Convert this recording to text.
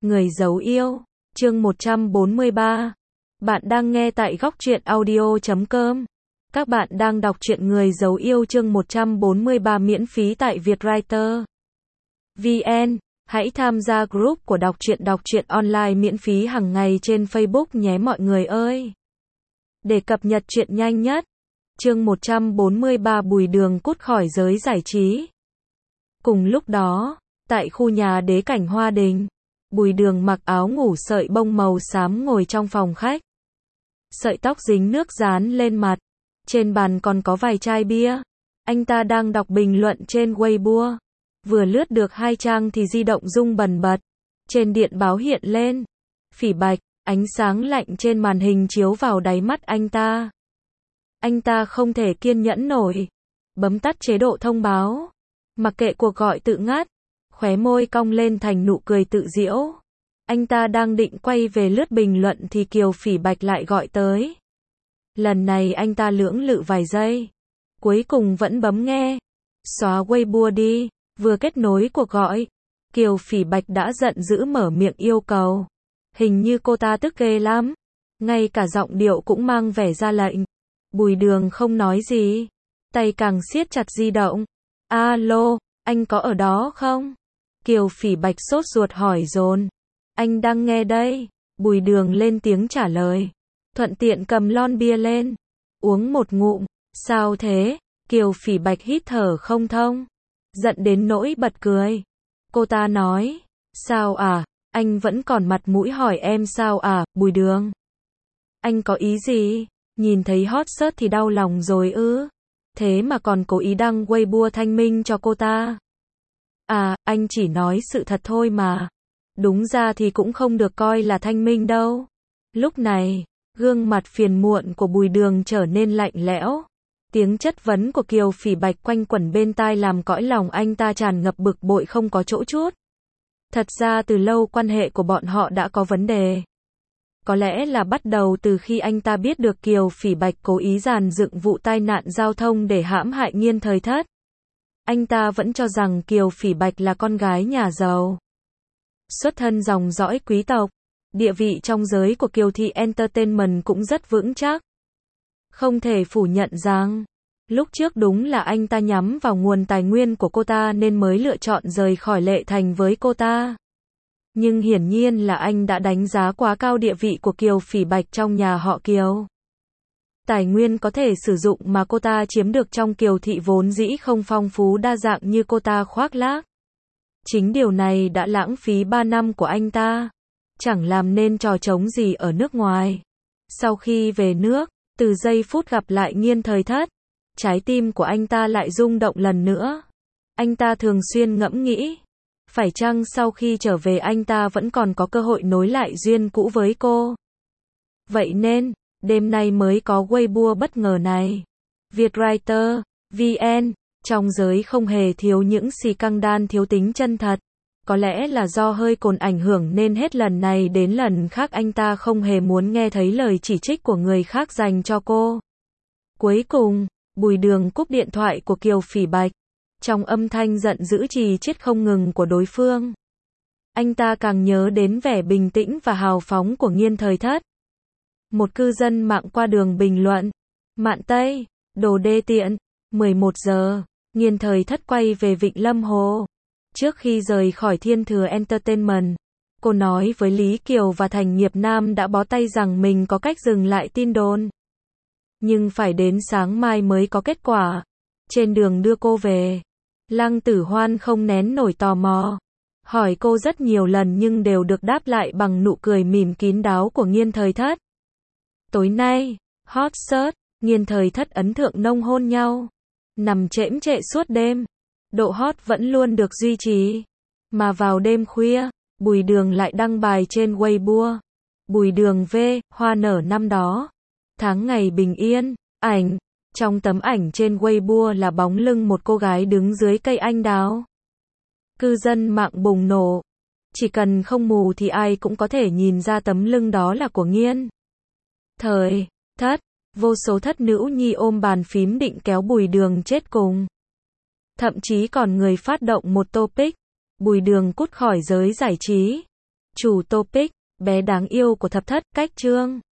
Người giấu yêu, chương 143. Bạn đang nghe tại góc truyện audio.com. Các bạn đang đọc truyện Người giấu yêu chương 143 miễn phí tại Vietwriter VN. Hãy tham gia group của đọc truyện online miễn phí hàng ngày trên Facebook nhé mọi người ơi. Để cập nhật truyện nhanh nhất. Chương 143 Bùi Đường cút khỏi giới giải trí. Cùng lúc đó, tại khu nhà đế cảnh Hoa Đình, Bùi Đường mặc áo ngủ sợi bông màu xám ngồi trong phòng khách. Sợi tóc dính nước dán lên mặt. Trên bàn còn có vài chai bia. Anh ta đang đọc bình luận trên Weibo. Vừa lướt được 2 trang thì di động rung bần bật. Trên điện báo hiện lên. Phỉ Bạch, ánh sáng lạnh trên màn hình chiếu vào đáy mắt anh ta. Anh ta không thể kiên nhẫn nổi. Bấm tắt chế độ thông báo. Mặc kệ cuộc gọi tự ngắt. Khóe môi cong lên thành nụ cười tự giễu. Anh ta đang định quay về lướt bình luận thì Kiều Phỉ Bạch lại gọi tới. Lần này anh ta lưỡng lự vài giây. Cuối cùng vẫn bấm nghe. Xóa Weibo đi. Vừa kết nối cuộc gọi, Kiều Phỉ Bạch đã giận dữ mở miệng yêu cầu. Hình như cô ta tức ghê lắm. Ngay cả giọng điệu cũng mang vẻ ra lệnh. Bùi Đường không nói gì. Tay càng siết chặt di động. Alo, anh có ở đó không? Kiều Phỉ Bạch sốt ruột hỏi dồn. Anh đang nghe đây. Bùi Đường lên tiếng trả lời. Thuận tiện cầm lon bia lên. Uống một ngụm. Sao thế? Kiều Phỉ Bạch hít thở không thông. Giận đến nỗi bật cười. Cô ta nói. Sao à? Anh vẫn còn mặt mũi hỏi em sao à, Bùi Đường? Anh có ý gì? Nhìn thấy hot search thì đau lòng rồi ư? Thế mà còn cố ý đăng Weibo thanh minh cho cô ta. À, anh chỉ nói sự thật thôi mà. Đúng ra thì cũng không được coi là thanh minh đâu. Lúc này, gương mặt phiền muộn của Bùi Đường trở nên lạnh lẽo. Tiếng chất vấn của Kiều Phỉ Bạch quanh quẩn bên tai làm cõi lòng anh ta tràn ngập bực bội không có chỗ chuốt. Thật ra từ lâu quan hệ của bọn họ đã có vấn đề. Có lẽ là bắt đầu từ khi anh ta biết được Kiều Phỉ Bạch cố ý dàn dựng vụ tai nạn giao thông để hãm hại Nghiên Thời Thất. Anh ta vẫn cho rằng Kiều Phỉ Bạch là con gái nhà giàu. Xuất thân dòng dõi quý tộc. Địa vị trong giới của Kiều Thị Entertainment cũng rất vững chắc. Không thể phủ nhận rằng, lúc trước đúng là anh ta nhắm vào nguồn tài nguyên của cô ta nên mới lựa chọn rời khỏi Lệ Thành với cô ta. Nhưng hiển nhiên là anh đã đánh giá quá cao địa vị của Kiều Phỉ Bạch trong nhà họ Kiều. Tài nguyên có thể sử dụng mà cô ta chiếm được trong Kiều Thị vốn dĩ không phong phú đa dạng như cô ta khoác lác. Chính điều này đã lãng phí 3 năm của anh ta. Chẳng làm nên trò trống gì ở nước ngoài. Sau khi về nước, từ giây phút gặp lại Nghiên Thời Thất, trái tim của anh ta lại rung động lần nữa. Anh ta thường xuyên ngẫm nghĩ, phải chăng sau khi trở về anh ta vẫn còn có cơ hội nối lại duyên cũ với cô. Vậy nên, đêm nay mới có Weibo bất ngờ này. Vietwriter VN, trong giới không hề thiếu những scandal thiếu tính chân thật. Có lẽ là do hơi cồn ảnh hưởng nên hết lần này đến lần khác anh ta không hề muốn nghe thấy lời chỉ trích của người khác dành cho cô. Cuối cùng, Bùi Đường cúp điện thoại của Kiều Phỉ Bạch. Trong âm thanh giận dữ trì chiết không ngừng của đối phương, anh ta càng nhớ đến vẻ bình tĩnh và hào phóng của Nghiên Thời Thất. Một cư dân mạng qua đường bình luận. Mạn Tây, đồ đê tiện. 11 giờ, Nghiên Thời Thất quay về Vịnh Lâm Hồ. Trước khi rời khỏi Thiên Thừa Entertainment, cô nói với Lý Kiều và Thành Nghiệp Nam đã bó tay rằng mình có cách dừng lại tin đồn. Nhưng phải đến sáng mai mới có kết quả. Trên đường đưa cô về, Lăng Tử Hoan không nén nổi tò mò. Hỏi cô rất nhiều lần nhưng đều được đáp lại bằng nụ cười mỉm kín đáo của Nghiên Thời Thất. Tối nay, hot search, Nghiên Thời Thất ấn thượng nông hôn nhau. Nằm chễm chệ suốt đêm. Độ hot vẫn luôn được duy trì. Mà vào đêm khuya, Bùi Đường lại đăng bài trên Weibo. Bùi Đường V, hoa nở năm đó. Tháng ngày bình yên, ảnh. Trong tấm ảnh trên Weibo là bóng lưng một cô gái đứng dưới cây anh đào. Cư dân mạng bùng nổ. Chỉ cần không mù thì ai cũng có thể nhìn ra tấm lưng đó là của Nghiên Thời Thất. Vô số thất nữ nhi ôm bàn phím định kéo Bùi Đường chết cùng. Thậm chí còn người phát động một topic, Bùi Đường cút khỏi giới giải trí. Chủ topic, bé đáng yêu của thập thất, cách chương.